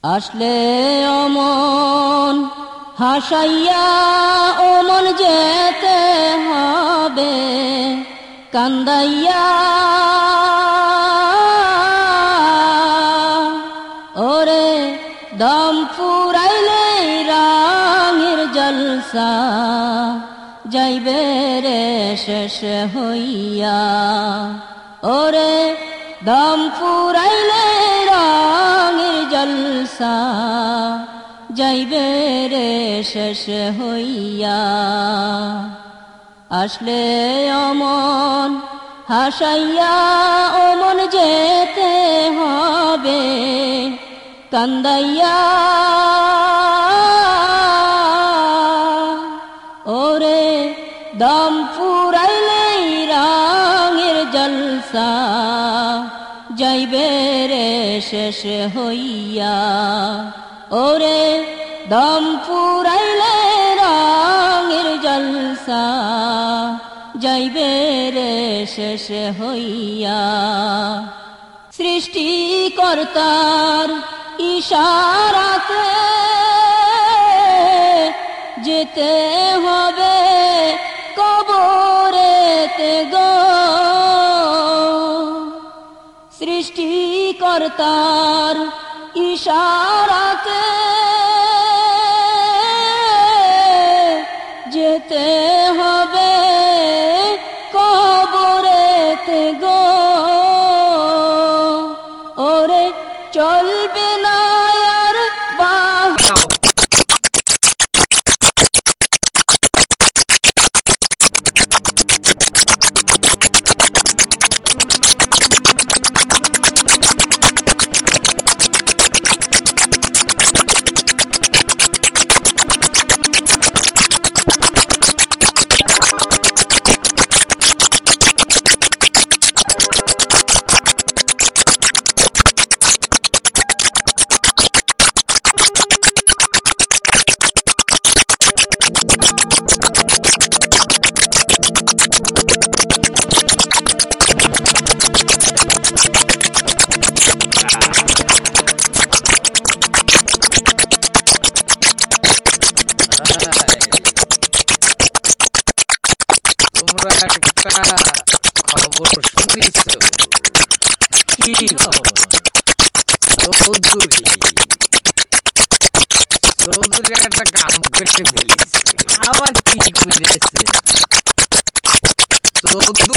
আসলে অমন হাসাইয়া অমন যেতে হবে কান্দাইয়া, ওরে দম ফুরাইলে রাঙের জলসা যাইবে রে শেষ হইয়া, ওরে দম ফুরাইলে রাঙের জলসা যাইবে রে শেষ হইয়া। আসলে অমন হাসাইয়া অমন যেতে হবে কান্দাইয়া, ওরে দম ফুরাইলে রাঙের জলসা যাইবে রে শেষ হইয়া, ওরে দম ফুরাইলে রাঙের জলসা যাইবে রে শেষ হইয়া। সৃষ্টিকর্তার ইশারাতে যেতে হবে কবরেতে গো, সৃষ্টিকর্তার ইশারাতে যেতে হবে কবরেতে গো, ওরে চলবে না আর একটা কাম করতে বলিস আবার কি বুঝেছে